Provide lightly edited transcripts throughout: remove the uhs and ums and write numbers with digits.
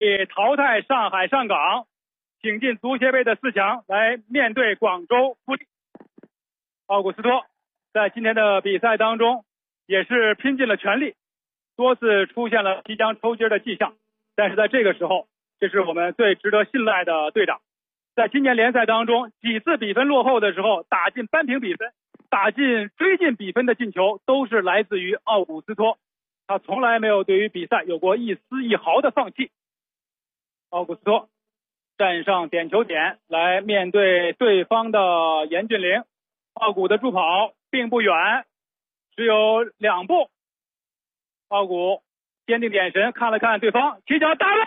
以淘汰上海上港，挺进足协杯的4强，来面对广州富力。奥古斯托在今天的比赛当中也是拼尽了全力，多次出现了即将抽筋的迹象，但是在这个时候，这是我们最值得信赖的队长。在今年联赛当中，几次比分落后的时候打进扳平比分，打进追进比分的进球，都是来自于奥古斯托。他从来没有对于比赛有过一丝一毫的放弃。奥古斯托站上点球点来面对对方的严俊凌，奥古的助跑并不远，只有2步。奥古坚定眼神看了看对方，起脚打门，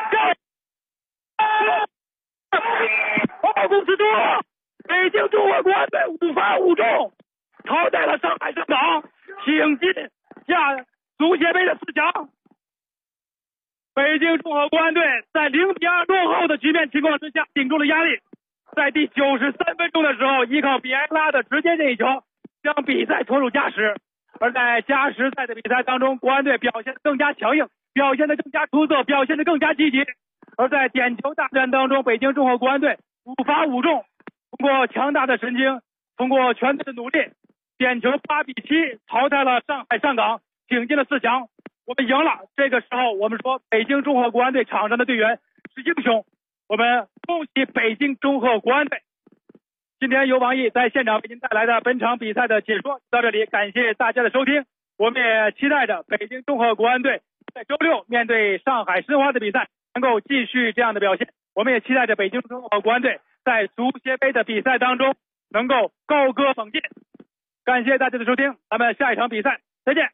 奥古斯托，北京中赫国安队5发5中，淘汰了上海上港，挺进足协杯的4强。北京中赫国安队在0-2落后的局面情况之下顶住了压力，在第93分钟的时候，依靠比埃拉的直接任意球将比赛拖入加时。而在加时赛的比赛当中，国安队表现得更加强硬，表现得更加出色，表现得更加积极。而在点球大战当中，北京中赫国安队5发5中，通过强大的神经，通过全队的努力，点球8-7淘汰了上海上港，挺进了4强。我们赢了。这个时候我们说北京中赫国安队场上的队员是英雄，我们恭喜北京中赫国安队。今天由王毅在现场为您带来的本场比赛的解说到这里，感谢大家的收听。我们也期待着北京中赫国安队在周6面对上海申花的比赛能够继续这样的表现，我们也期待着北京中赫国安队在足协杯的比赛当中能够高歌猛进。感谢大家的收听，咱们下一场比赛再见。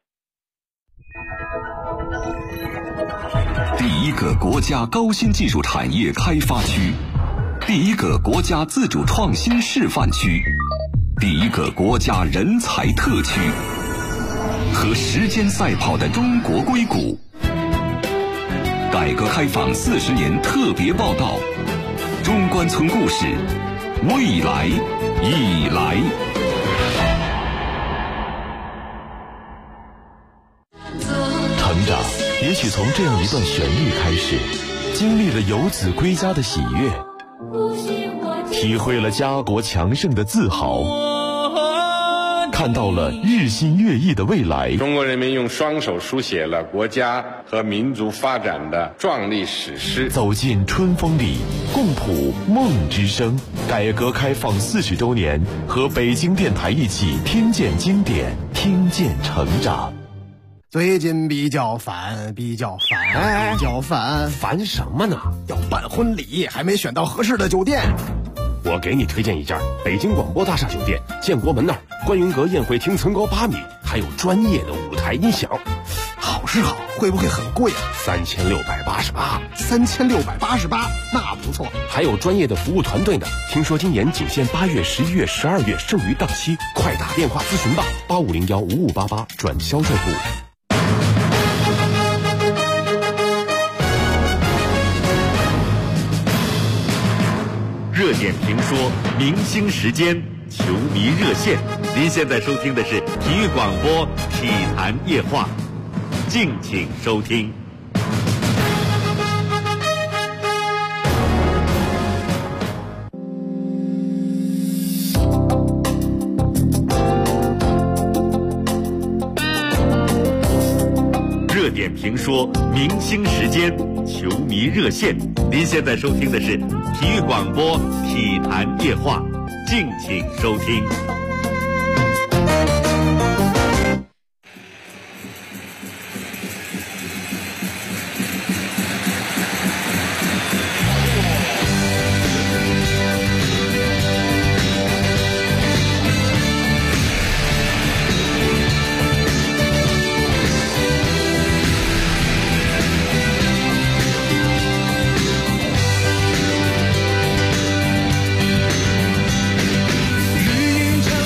第一个国家高新技术产业开发区，第一个国家自主创新示范区，第一个国家人才特区，和时间赛跑的中国硅谷。改革开放40年特别报道，中关村故事，未来已来。 成长也许从这样一段旋律开始，经历了游子归家的喜悦，体会了家国强盛的自豪，看到了日新月异的未来。 中国人民用双手书写了国家和民族发展的壮丽史诗。 走进春风里，共谱梦之声。改革开放40周年，和北京电台一起听见经典，听见成长。 最近比较烦， 烦什么呢？ 要办婚礼，还没选到合适的酒店。 我给你推荐一家北京广播大厦酒店，建国门那儿，观云阁宴会厅层高8米，还有专业的舞台音响。 好是好，会不会很贵啊？3688，那不错。 还有专业的服务团队呢。听说今年仅限8月、11月、12月，剩余档期，快打电话咨询吧，85015588转销售部。 热点评说，明星时间，球迷热线。您现在收听的是体育广播体坛夜话，敬请收听。热点评说，明星时间，球迷热线。您现在收听的是体育广播体坛夜话，敬请收听。 绿茵场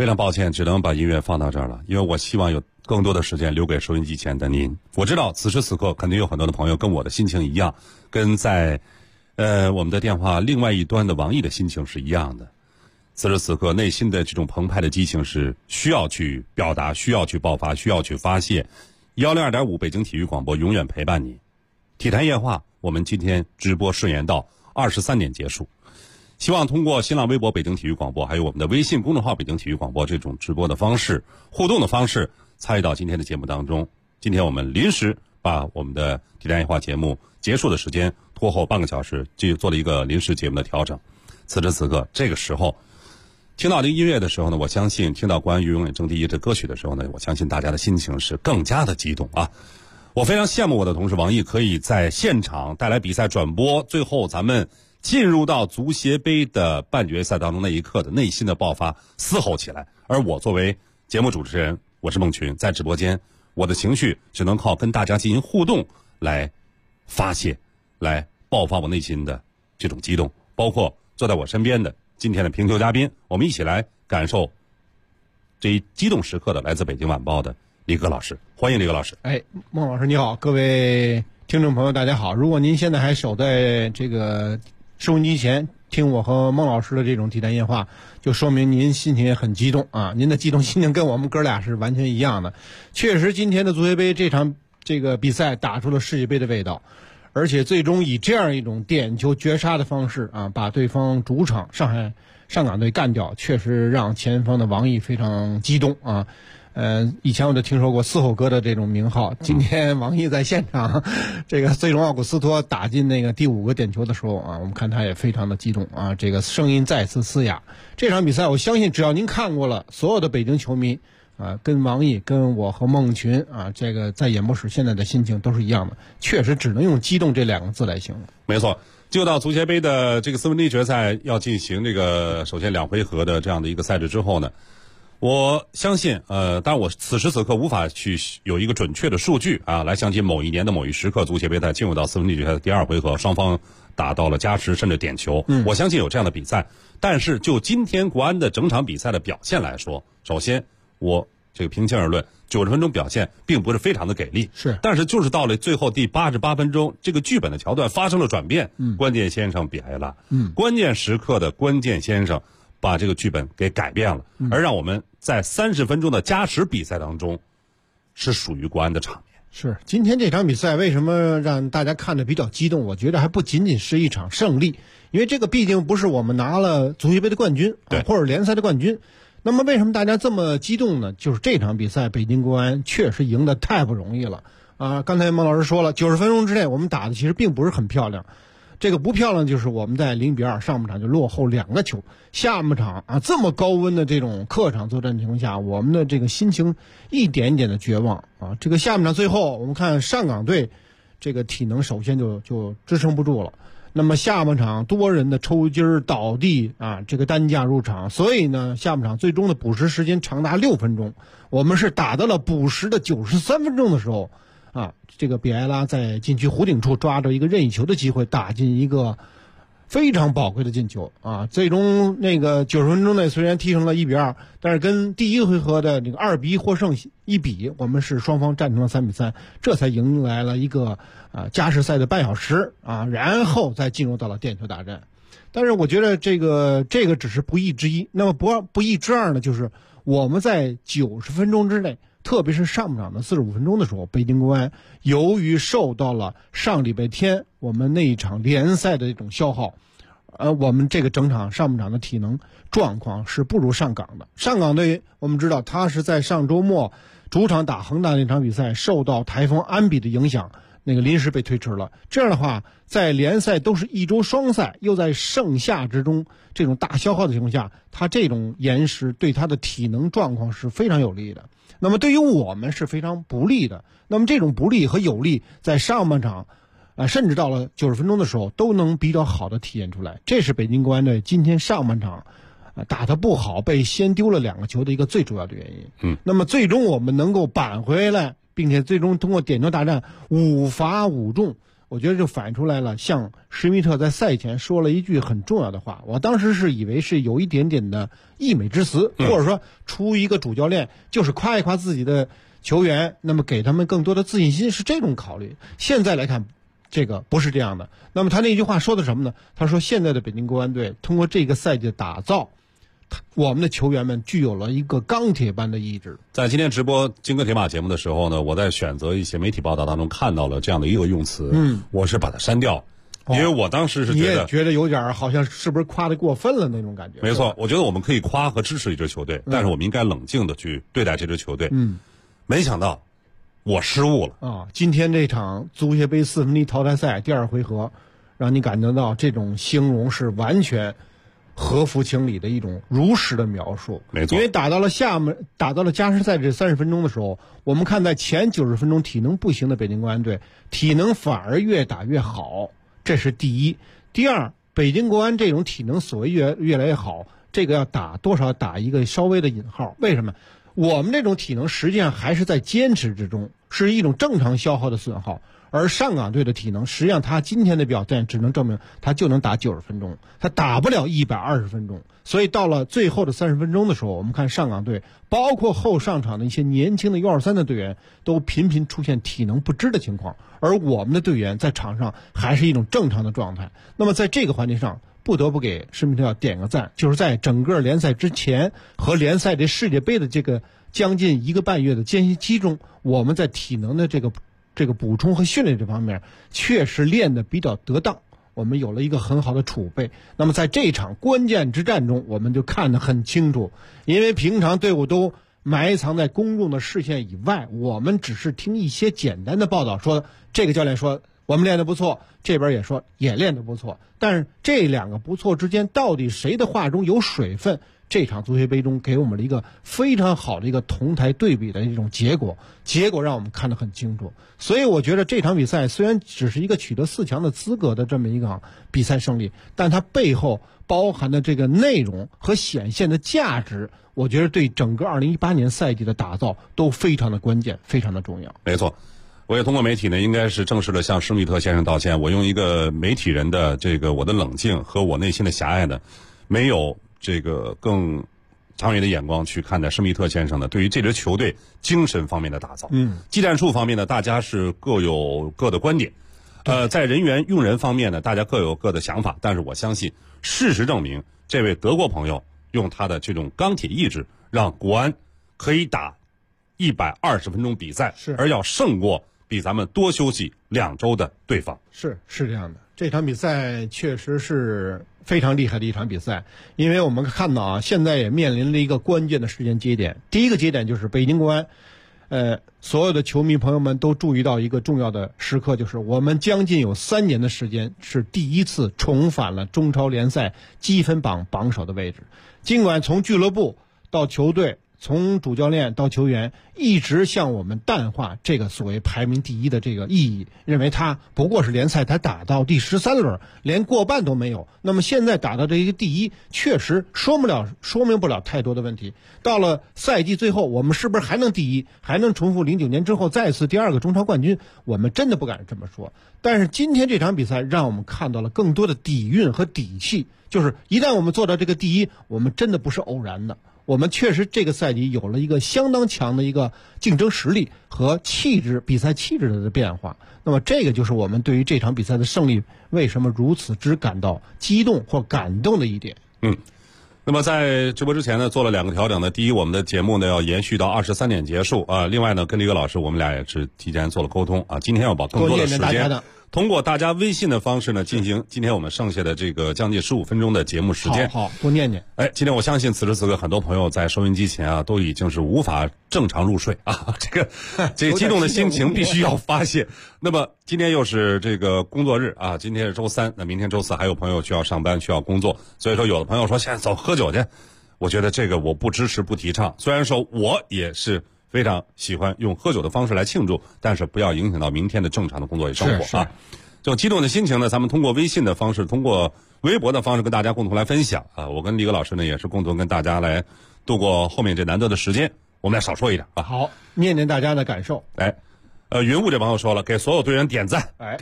非常抱歉，只能把音乐放到这儿了，因为我希望有更多的时间留给收音机前的您。我知道此时此刻肯定有很多的朋友跟我的心情一样，跟在我们的电话另外一端的王毅的心情是一样的。此时此刻内心的这种澎湃的激情是需要去表达，需要去爆发，需要去发泄。102.5北京体育广播永远陪伴你。体坛夜话，我们今天直播顺延到23点结束。希望通过新浪微博北京体育广播，还有我们的微信公众号北京体育广播这种直播的方式、互动的方式，参与到今天的节目当中。今天我们临时把我们的体坛夜话节目结束的时间拖后半个小时，就做了一个临时节目的调整。此时此刻，这个时候听到这个音乐的时候呢，我相信听到关于永远争第一这歌曲的时候呢，我相信大家的心情是更加的激动啊！我非常羡慕我的同事王毅可以在现场带来比赛转播，最后咱们进入到足协杯的半决赛当中那一刻的内心的爆发，嘶吼起来。而我作为节目主持人，我是孟群，在直播间，我的情绪只能靠跟大家进行互动来发泄，来爆发我内心的这种激动。包括坐在我身边的今天的评球嘉宾，我们一起来感受这一激动时刻的来自北京晚报的李戈老师。欢迎李戈老师。 孟老师你好，各位听众朋友大家好。如果您现在还守在这个收音机前听我和孟老师的这种体坛夜话，就说明您心情也很激动啊！您的激动心情跟我们哥俩是完全一样的。确实，今天的足协杯这场这个比赛打出了世界杯的味道，而且最终以这样一种点球绝杀的方式啊，把对方主场上港队干掉，确实让前方的王毅非常激动啊。以前我就听说过嘶吼哥的这种名号，今天王毅在现场，这个最终奥古斯托打进那个第5个点球的时候啊，我们看他也非常的激动啊，这个声音再次嘶哑。这场比赛我相信只要您看过了，所有的北京球迷啊，跟王毅跟我和孟群啊，这个在演播室现在的心情都是一样的，确实只能用激动这2个字来形容。 没错，就到足协杯的这个4分之一决赛要进行这个首先2回合的这样的一个赛制之后呢，我相信当然我此时此刻无法去有一个准确的数据啊，来相信某一年的某一时刻足协杯赛进入到4分之一决赛的第2回合，双方打到了加时甚至点球，我相信有这样的比赛。但是就今天国安的整场比赛的表现来说，首先我这个平心而论，90分钟表现并不是非常的给力， 是， 但是就是到了最后第88分钟，这个剧本的桥段发生了转变，关键先生比埃拉，关键时刻的关键先生把这个剧本给改变了，而让我们在30分钟的加时比赛当中是属于国安的场面。 是，今天这场比赛为什么让大家看得比较激动？我觉得还不仅仅是一场胜利，因为这个毕竟不是我们拿了足协杯的冠军，或者联赛的冠军。那么为什么大家这么激动呢？就是这场比赛北京国安确实赢得太不容易了啊！刚才孟老师说了，90分钟之内我们打的其实并不是很漂亮。这个不漂亮就是我们在0-2上半场就落后2个球，下半场啊这么高温的这种客场作战情况下，我们的这个心情一点一点的绝望啊。这个下半场最后我们看上港队这个体能首先就支撑不住了，那么下半场多人的抽筋倒地啊，这个担架入场，所以呢下半场最终的补时时间长达6分钟，我们是打到了补时的93分钟的时候啊，这个比埃拉在禁区弧顶处抓着一个任意球的机会，打进一个非常宝贵的进球啊！最终那个90分钟内虽然踢成了1-2，但是跟第1回合的这个2-1获胜一比，我们是双方战成了3-3，这才迎来了一个加时赛的半小时啊，然后再进入到了点球大战。但是我觉得这个只是不义之一，那么不义之二呢，就是我们在90分钟之内。特别是上半场的45分钟的时候，北京国安由于受到了上礼拜天我们那一场联赛的这种消耗，我们这个整场上半场的体能状况是不如上港的。上港队我们知道他是在上周末主场打恒大那场比赛受到台风安比的影响，那个临时被推迟了。这样的话，在联赛都是一周双赛，又在盛夏之中这种大消耗的情况下，他这种延时对他的体能状况是非常有利的。那么对于我们是非常不利的。那么这种不利和有利在上半场甚至到了90分钟的时候都能比较好的体现出来。这是北京国安队今天上半场打得不好，被先丢了2个球的一个最主要的原因。那么最终我们能够扳回来，并且最终通过点球大战5罚5中， 我觉得就反映出来了，像施密特在赛前说了一句很重要的话，我当时是以为是有一点点的溢美之词，或者说出于一个主教练就是夸一夸自己的球员，那么给他们更多的自信心，是这种考虑。现在来看，这个不是这样的。那么他那句话说的什么呢？他说现在的北京国安队通过这个赛季的打造，我们的球员们具有了一个钢铁般的意志。 在今天直播金戈铁马节目的时候呢，我在选择一些媒体报道当中看到了这样的一个用词，我是把它删掉，因为我当时是觉得， 你也觉得有点好像是不是夸得过分了那种感觉。 没错，我觉得我们可以夸和支持一支球队，但是我们应该冷静的去对待这支球队。没想到我失误了啊！今天这场足协杯4分之一淘汰赛第2回合，让你感觉到这种形容是完全合乎情理的一种如实的描述。 没错， 因为打到了加时赛这30分钟的时候，我们看在前90分钟体能不行的北京国安队，体能反而越打越好，这是第一。第二，北京国安这种体能所谓越来越好，这个要打多少打一个稍微的引号。为什么？我们这种体能实际上还是在坚持之中，是一种正常消耗的损耗。而上港队的体能，实际上他今天的表现只能证明他就能打90分钟，他打不了120分钟。所以到了最后的30分钟的时候，我们看上港队，包括后上场的一些年轻的U23的队员，都频频出现体能不支的情况，而我们的队员在场上还是一种正常的状态。那么在这个环节上，不得不给施密特点个赞，就是在整个联赛之前和联赛这世界杯的这个将近1个半月的间隙期中，我们在体能的这个补充和训练这方面确实练得比较得当，我们有了一个很好的储备。那么在这场关键之战中，我们就看得很清楚，因为平常队伍都埋藏在公众的视线以外，我们只是听一些简单的报道，说这个教练说我们练得不错，这边也说也练得不错，但是这两个不错之间到底谁的话中有水分，这场足协杯中给我们了一个非常好的一个同台对比的一种结果让我们看得很清楚。所以我觉得这场比赛虽然只是一个取得4强的资格的这么一个比赛胜利，但它背后包含的这个内容和显现的价值，我觉得对整个2018年赛季的打造都非常的关键，非常的重要。 没错，我也通过媒体呢，应该是正式的向施密特先生道歉。我用一个媒体人的这个我的冷静和我内心的狭隘呢，没有这个更长远的眼光去看待施密特先生呢对于这支球队精神方面的打造。技战术方面呢，大家是各有各的观点。在人员用人方面呢，大家各有各的想法。但是我相信，事实证明，这位德国朋友用他的这种钢铁意志，让国安可以打120分钟比赛，而要胜过比咱们多休息2周的对方。 是这样的，这场比赛确实是非常厉害的一场比赛，因为我们看到现在也面临了一个关键的时间节点。第一个节点就是北京国安，所有的球迷朋友们都注意到一个重要的时刻，就是我们将近有3年的时间是第一次重返了中超联赛积分榜榜首的位置。尽管从俱乐部到球队，从主教练到球员一直向我们淡化这个所谓排名第一的这个意义，认为他不过是联赛才打到第13轮，连过半都没有。那么现在打到这一个第一，确实说明不了太多的问题。到了赛季最后，我们是不是还能第一，还能重复09年之后再次第2个中超冠军？我们真的不敢这么说。但是今天这场比赛让我们看到了更多的底蕴和底气，就是一旦我们做到这个第一，我们真的不是偶然的。我们确实这个赛季有了一个相当强的一个竞争实力和气质，比赛气质的变化。那么这个就是我们对于这场比赛的胜利为什么如此之感到激动或感动的一点。 那么在直播之前呢，做了2个调整呢。第一，我们的节目呢要延续到23点结束啊。另外呢，跟李戈老师我们俩也是提前做了沟通啊。今天要把更多的时间通过大家微信的方式呢进行今天我们剩下的这个将近15分钟的节目时间。 好，多念念。 今天我相信此时此刻很多朋友在收音机前都已经是无法正常入睡啊，这个激动的心情必须要发泄。那么今天又是这个工作日啊，今天是周3，那明天周4还有朋友需要上班需要工作，所以说有的朋友说现在走喝酒去，我觉得这个我不支持不提倡。虽然说我也是非常喜欢用喝酒的方式来庆祝，但是不要影响到明天的正常的工作与生活啊。这种激动的心情呢，咱们通过微信的方式，通过微博的方式跟大家共同来分享啊。我跟李戈老师呢也是共同跟大家来度过后面这难得的时间，我们来少说一点啊。 好，念念大家的感受。 云雾这朋友说了，给所有队员点赞，给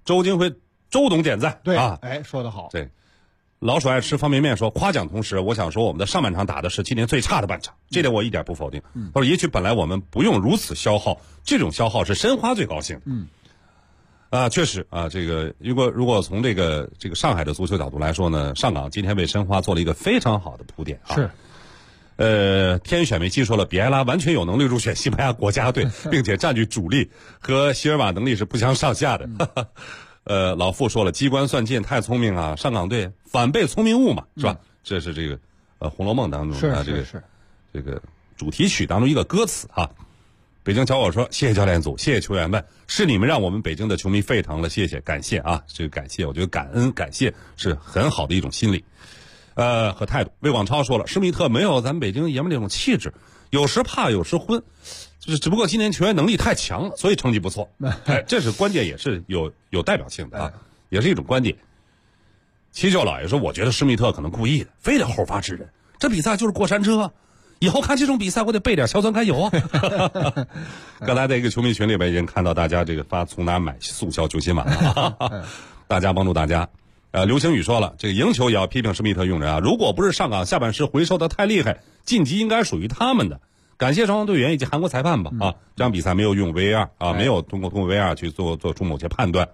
周金辉周董点赞。 对啊， 说得好。 对，老鼠爱吃方便面说，夸奖同时，我想说我们的上半场打的是今年最差的半场，这点我一点不否定。他说也许本来我们不用如此消耗，这种消耗是申花最高兴。确实啊，这个如果从这个上海的足球角度来说呢，上港今天为申花做了一个非常好的铺垫啊。 是。 天选梅西说了，比埃拉完全有能力入选西班牙国家队，并且占据主力，和席尔瓦能力是不相上下的。老傅说了，机关算尽，太聪明了，上港队反被聪明误嘛，是吧？这是这个《红楼梦》当中的这个主题曲当中一个歌词哈。北京小伙说，谢谢教练组，谢谢球员们，是你们让我们北京的球迷沸腾了，谢谢，感谢啊，这个感谢，我觉得感恩感谢是很好的一种心理。和态度。魏广超说了，施密特没有咱们北京爷们那种气质，有时怕有时昏，就是只不过今年球员能力太强了，所以成绩不错。这是关键，也是有代表性的啊，也是一种观点。七舅老爷说，我觉得施密特可能故意的，非得后发制人，这比赛就是过山车，以后看这种比赛我得备点硝酸甘油啊。刚才在一个球迷群里边已经看到大家这个发从哪买速效救心丸了，大家帮助大家。刘星宇说了，这个赢球也要批评施密特用人啊！如果不是上港下半时回收的太厉害，晋级应该属于他们的。感谢双方队员以及韩国裁判吧啊！这场比赛没有用 VAR 啊，没有通过 VAR 去做出某些判断。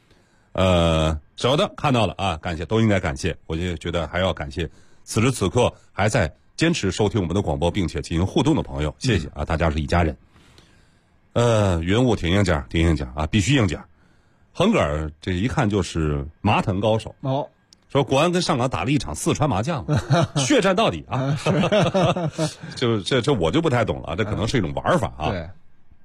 舍得看到了啊，感谢，都应该感谢。我就觉得还要感谢此时此刻还在坚持收听我们的广播并且进行互动的朋友，谢谢啊！大家是一家人。云雾挺硬件啊，必须硬件。亨格尔这一看就是麻藤高手哦，说国安跟上港打了一场四川麻将，血战到底啊！就这我就不太懂了，这可能是一种玩法啊。 对。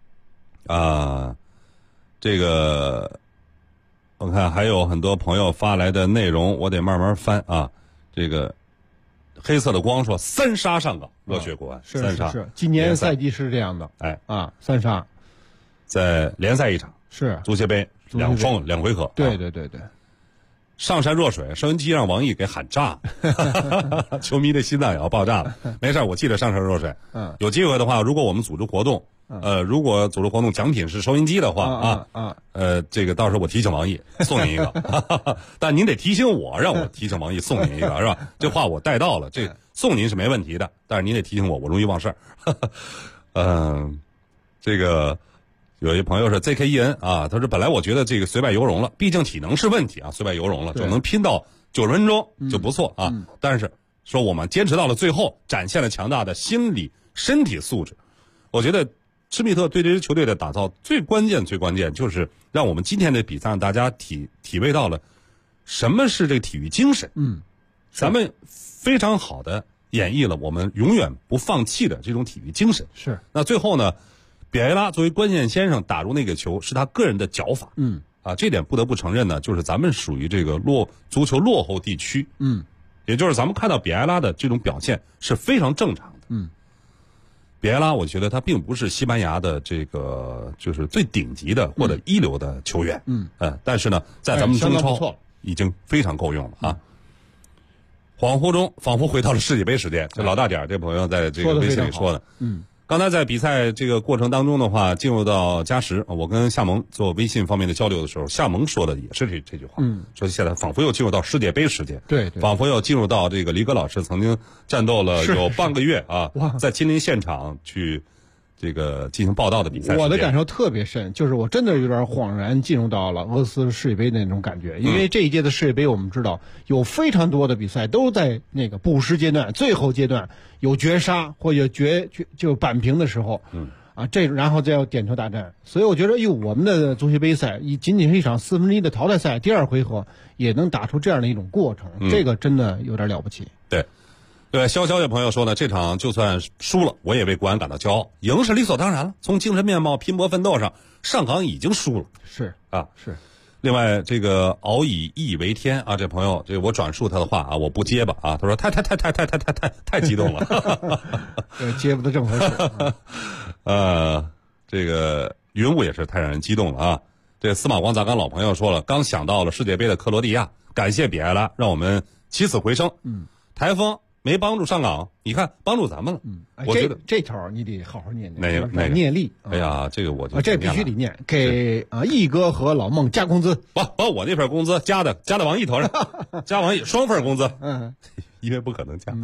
这个我看还有很多朋友发来的内容，我得慢慢翻啊。这个黑色的光说3杀上港，热血国安 ，3杀是今年赛季是这样的， 哎啊，3杀， 在联赛一场是足协杯。两回合， 对， 上善若水，收音机让王毅给喊炸了，球迷的心脏也要爆炸了。没事，我记得上善若水。有机会的话，如果我们组织活动，如果组织活动奖品是收音机的话这个到时候我提醒王毅送您一个，但您得提醒我，让我提醒王毅送您一个，是吧？这话我带到了，这送您是没问题的，但是您得提醒我，我容易忘事儿。这个。有一朋友是 ZKEN 啊，他说本来我觉得这个虽败犹荣了，毕竟体能是问题啊，虽败犹荣了，就能拼到90分钟就不错啊。但是说我们坚持到了最后，展现了强大的心理身体素质。我觉得施密特对这支球队的打造最关键就是让我们今天的比赛让大家体会到了什么是这个体育精神。咱们非常好的演绎了我们永远不放弃的这种体育精神。 是。 那最后呢？比埃拉作为关键先生打入那个球是他个人的脚法，这点不得不承认呢，就是咱们属于这个足球落后地区，也就是咱们看到比埃拉的这种表现是非常正常的，比埃拉我觉得他并不是西班牙的这个就是最顶级的或者一流的球员，但是呢，在咱们中超已经非常够用了啊。恍惚中仿佛回到了世界杯时间，这老大点这朋友在这个微信里说的，刚才在比赛这个过程当中的话，进入到加时，我跟夏萌做微信方面的交流的时候，夏萌说的也是这句话，说现在仿佛又进入到世界杯时间， 对， 仿佛又进入到这个李戈老师曾经战斗了有半个月啊，在亲临现场去这个进行报道的比赛。 我的感受特别深，就是我真的有点恍然进入到了俄罗斯世界杯的那种感觉，因为这一届的世界杯我们知道有非常多的比赛都在那个补时阶段、最后阶段有绝杀或者就扳平的时候，然后再要点球大战，所以我觉得我们的足协杯赛仅仅是一场1/4的淘汰赛，第2回合也能打出这样的一种过程，这个真的有点了不起。 对，肖这朋友说呢，这场就算输了，我也为国安感到骄傲，赢是理所当然了。从精神面貌、拼搏奋斗上，上港已经输了。 是。 另外，这个熬以义为天啊，这朋友，这我转述他的话啊，我不结巴啊，他说太激动了， 结巴的正合适。这个云雾也是太让人激动了啊。这司马光咱刚老朋友说了，刚想到了世界杯的克罗地亚，感谢比埃拉，让我们起死回生。台风没帮助上港，你看帮助咱们了。我觉得这条你得好好念念。哪个念力？ 哎呀，这个我就这必须得念，给毅哥和老孟加工资。 把我那份工资加到王毅头上，加王毅双份工资。因为不可能加。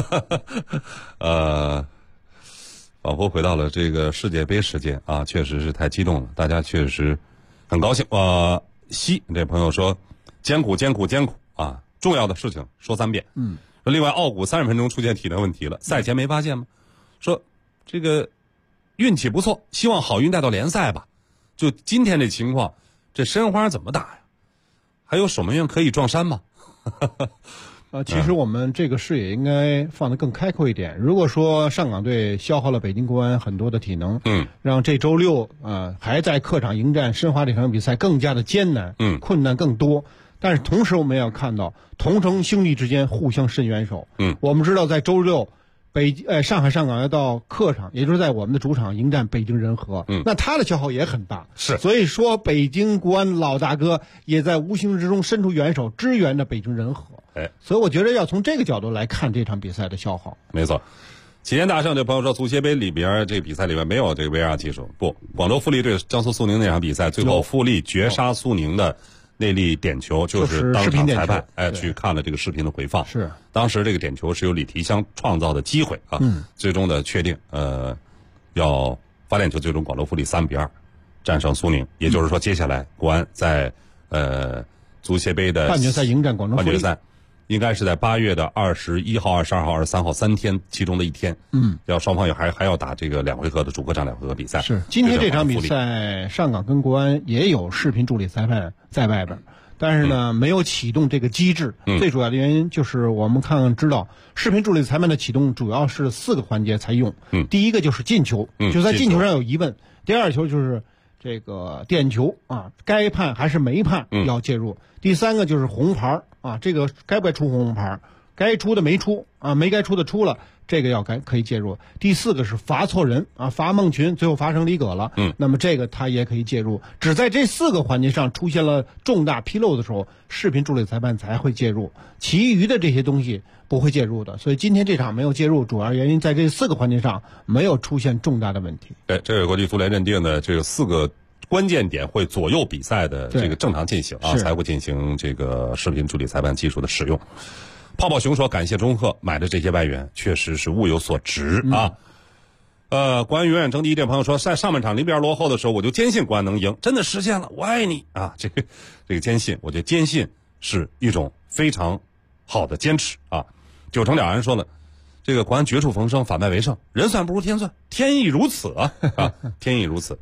仿佛回到了这个世界杯时间啊，确实是太激动了，大家确实很高兴。这朋友说艰苦啊，重要的事情说3遍。说另外奥古30分钟出现体能问题了，赛前没发现吗？说这个运气不错，希望好运带到联赛吧。就今天这情况，这申花怎么打呀？还有守门员可以撞衫吗？ 其实我们这个视野应该放得更开阔一点。如果说上港队消耗了北京国安很多的体能，让这周6还在客场迎战申花这场比赛更加的艰难，困难更多。但是同时我们也要看到同城兄弟之间互相伸援手。我们知道在周6上海上港要到客场，也就是在我们的主场迎战北京人和，那他的消耗也很大。 是， 所以说北京国安老大哥也在无形之中伸出援手支援着北京人和。所以我觉得要从这个角度来看这场比赛的消耗。 没错。齐天大圣这朋友说，足协杯里边这个比赛里边没有这个 VR 技术。不，广州富力对江苏苏宁那场比赛，最后富力绝杀苏宁的那粒点球，就是当场裁判去看了这个视频的回放。 是， 当时这个点球是由李提香创造的机会啊，最终的确定要罚点球，最终广州富力3-2战胜苏宁。也就是说，接下来国安在足协杯的半决赛迎战广州富力。 半决赛应该是在8月的21号、22号、23号3天其中的一天。要双方还要打这个2回合的主客场2回合比赛。 是，今天这场比赛上港跟国安也有视频助理裁判在外边，但是呢没有启动这个机制。最主要的原因就是我们知道视频助理裁判的启动主要是4个环节才用。第一个就是进球，就在进球上有疑问；第二球就是这个点球啊，该判还是没判要介入；第3个就是红牌啊，这个该不该出红牌，该出的没出啊，没该出的出了，这个可以介入。第4个是罚错人啊，罚孟群最后罚成李葛了，那么这个他也可以介入。只在这4个环节上出现了重大纰漏的时候，视频助理裁判才会介入，其余的这些东西不会介入的。所以今天这场没有介入，主要原因在这4个环节上没有出现重大的问题。 这个国际足联认定的这个4个关键点会左右比赛的这个正常进行啊，才会进行这个视频助理裁判技术的使用。泡泡熊说，感谢中赫买的这些外援确实是物有所值啊。国安永远争第一，这朋友说，在上半场0-2落后的时候，我就坚信国安能赢，真的实现了，我爱你啊！这个坚信，我觉得坚信是一种非常好的坚持啊。9成了然说了，这个国安绝处逢生，反败为胜，人算不如天算，天意如此啊！天意如此。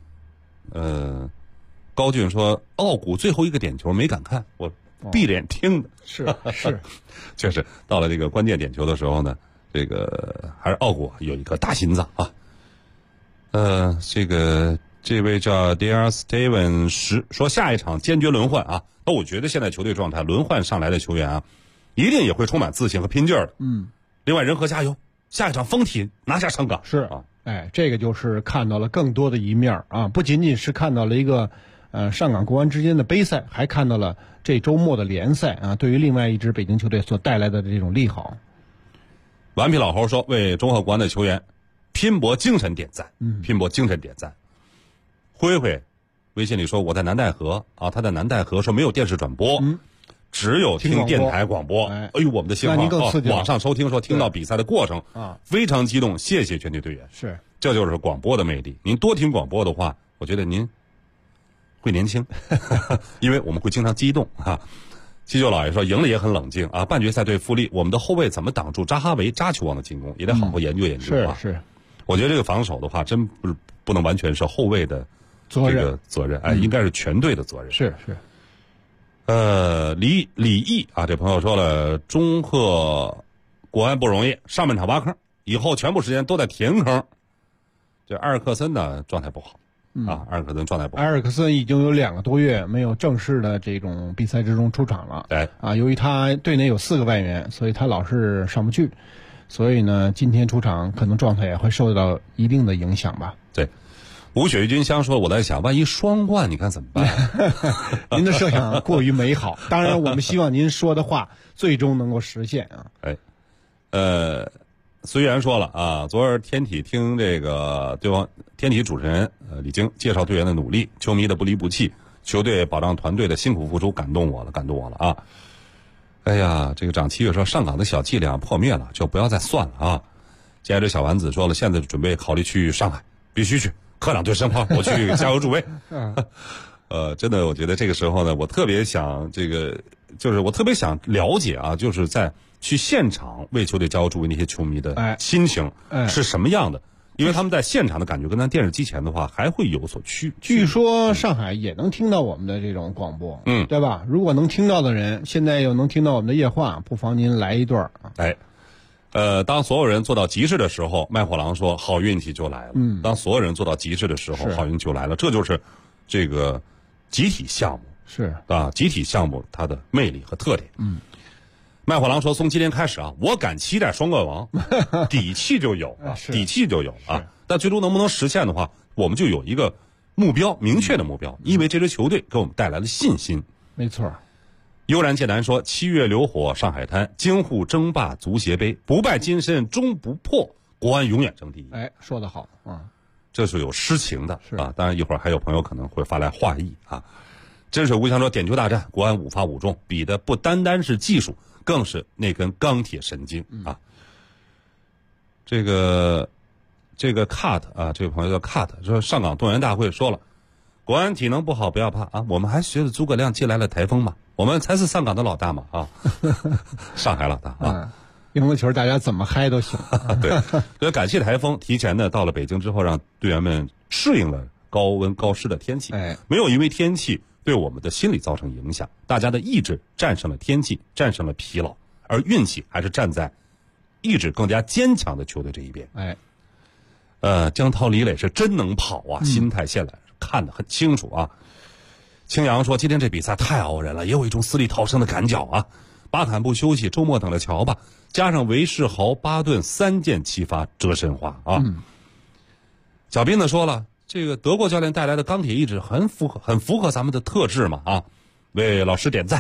高俊说，奥古最后一个点球没敢看，我闭着眼听的。 是， 确实到了这个关键点球的时候呢，这个还是奥古有一颗大心脏啊。这位叫 Dear Steven 10说，下一场坚决轮换啊。那我觉得现在球队状态轮换上来的球员啊，一定也会充满自信和拼劲儿的。另外，人和加油，下一场封体拿下上港。 是啊，这个就是看到了更多的一面啊，不仅仅是看到了一个上港国安之间的杯赛，还看到了这周末的联赛啊，对于另外一支北京球队所带来的这种利好。 顽皮老猴说，为中赫国安的球员拼搏精神点赞，拼搏精神点赞。辉辉微信里说，我在南戴河啊，他在南戴河说没有电视转播，只有听电台广播。哎呦，我们的信号网上收听说听到比赛的过程啊，非常激动，谢谢全体队员。 是， 这就是广播的魅力。您多听广播的话，我觉得您会年轻，因为我们会经常激动啊。七舅老爷说，赢了也很冷静啊。半决赛对富力，我们的后卫怎么挡住扎哈维扎球王的进攻，也得好好研究研究啊。 是， 我觉得这个防守的话，真不能完全是后卫的这个责任，应该是全队的责任。 是。 李毅啊，这朋友说了，中赫国安不容易，上半场挖坑，以后全部时间都在填坑。这埃尔克森呢状态不好。埃尔克森状态不好。埃尔克森已经有2个多月没有正式的这种比赛之中出场了。由于他队内有4个外援，所以他老是上不去，所以呢，今天出场可能状态也会受到一定的影响吧。 对，吴雪玉君香说，我在想，万一双冠，你看怎么办？ 您的设想过于美好，当然我们希望您说的话最终能够实现啊。 随缘说了啊，昨儿天体听这个对方天体主持人李菁介绍队员的努力，球迷的不离不弃，球队保障团队的辛苦付出，感动我了啊！哎呀，这个长7月说上港的小伎俩破灭了，就不要再算了啊！接着小丸子说了，现在准备考虑去上海，必须去，科长对申花，我去加油助威。真的，我觉得这个时候呢，我特别想我特别想了解啊，就是在去现场为球队加油助威那些球迷的心情是什么样的。因为他们在现场的感觉跟咱电视机前的话还会有所据说上海也能听到我们的这种广播，对吧？如果能听到的人，现在又能听到我们的夜话，不妨您来一段。 当所有人做到极致的时候，卖货郎说好运气就来了。当所有人做到极致的时候，好运气就来了。这就是这个集体项目， 是啊，集体项目它的魅力和特点。卖货郎说：“从今天开始啊，我敢期待双冠王，底气就有了，底气就有了啊。但最终能不能实现的话，我们就有一个目标，明确的目标，因为这支球队给我们带来了信心。” 没错。 悠然剑南说：“7月流火上海滩，京沪争霸足协杯，不败金身终不破，国安永远争第一。” 说得好啊， 这是有诗情的啊。当然，一会儿还有朋友可能会发来话意啊。真水无香说：“点球大战，国安5发5中，比的不单单是技术。”更是那根钢铁神经啊！这个 cut 啊，这位朋友叫 cut 说上港动员大会说了，国安体能不好不要怕啊，我们还学着诸葛亮借来了台风嘛，我们才是上港的老大嘛啊，上海老大啊！ 赢了球大家怎么嗨都行。 对，所以感谢台风提前呢到了北京之后，让队员们适应了高温高湿的天气，没有因为天气对我们的心理造成影响，大家的意志战胜了天气，战胜了疲劳，而运气还是站在意志更加坚强的球队这一边。江涛、李磊是真能跑啊，心态现在看得很清楚啊。青阳说今天这比赛太熬人了，也有一种死里逃生的感觉啊。巴坎不休息，周末等着瞧吧。加上韦世豪、巴顿3箭齐发，折申花啊。小斌呢说了，这个德国教练带来的钢铁意志很符合咱们的特质嘛啊，为老师点赞。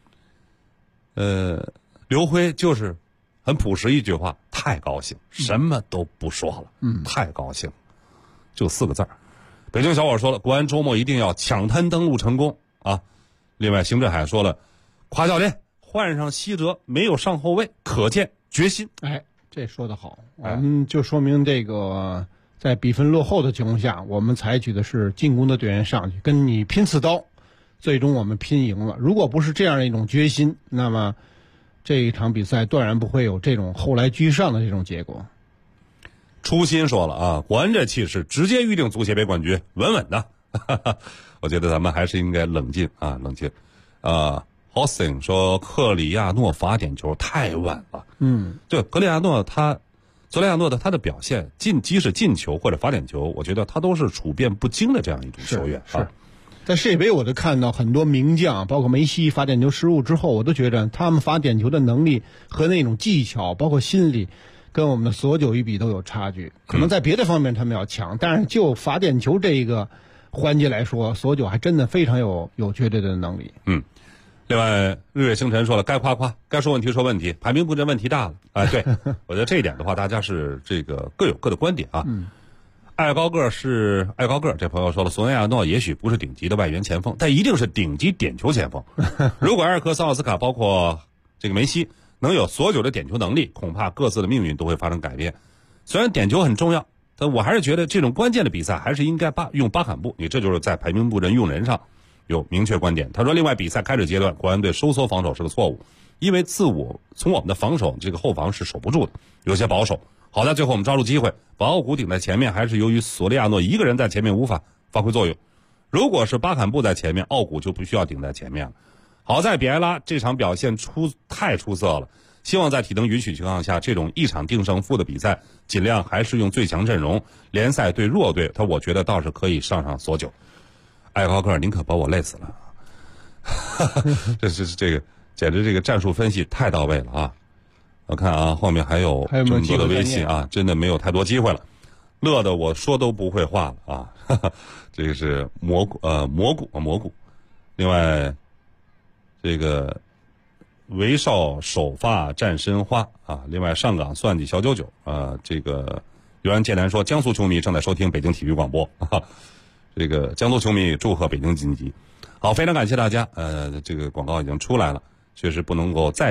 刘辉就是很朴实一句话，太高兴，什么都不说了，太高兴，就4个字儿。北京小伙说了，国安周末一定要抢滩登陆成功啊。另外，邢振海说了，夸教练换上西哲，没有上后卫，可见决心。 这说得好，我们就说明这个。在比分落后的情况下，我们采取的是进攻的队员上去跟你拼刺刀，最终我们拼赢了。如果不是这样一种决心，那么这一场比赛断然不会有这种后来居上的这种结果。 初心说了啊，国安这气势直接预定足协杯冠军，稳稳的。我觉得咱们还是应该冷静啊，冷静。Hosting 说克里亚诺罚点球太晚了。对，克里亚诺索雷亚诺的他的表现，即使进球或者罚点球，我觉得他都是处变不惊的这样一种球员。 是，在世界杯我都看到很多名将，包括梅西罚点球失误之后，我都觉得他们罚点球的能力和那种技巧，包括心理，跟我们的索九一比都有差距。可能在别的方面他们要强，但是就罚点球这一个环节来说，索九还真的非常有绝对的能力。 另外，日月星辰说了，该夸夸，该说问题说问题，排名布阵问题大了。对，我觉得这一点的话，大家是这个各有各的观点啊。爱高个，这朋友说了，索内亚诺也许不是顶级的外援前锋，但一定是顶级点球前锋。如果埃尔克桑奥斯卡包括这个梅西能有所有的点球能力，恐怕各自的命运都会发生改变。虽然点球很重要，但我还是觉得这种关键的比赛还是应该用巴坎布，你这就是在排名布阵用人上有明确观点。他说，另外比赛开始阶段，国安队收缩防守是个错误，因为从我们的防守这个后防是守不住的，有些保守。好在最后我们抓住机会，把奥古顶在前面，还是由于索利亚诺一个人在前面无法发挥作用。如果是巴坎布在前面，奥古就不需要顶在前面了。好在比埃拉这场表现太出色了，希望在体能允许情况下，这种一场定胜负的比赛，尽量还是用最强阵容。联赛对弱队，我觉得倒是可以上索九。艾高克，您可把我累死了。这个简直这个战术分析太到位了啊！我看啊，后面还有这么多的微信啊，真的没有太多机会了，乐的我说都不会话了啊！这个是蘑菇。另外，这个韦少首发战申花啊。另外，上港算计小九九啊。这个悠然剑南说，江苏球迷正在收听北京体育广播啊。这个江苏球迷祝贺北京晋级。好，非常感谢大家。这个广告已经出来了，确实不能够再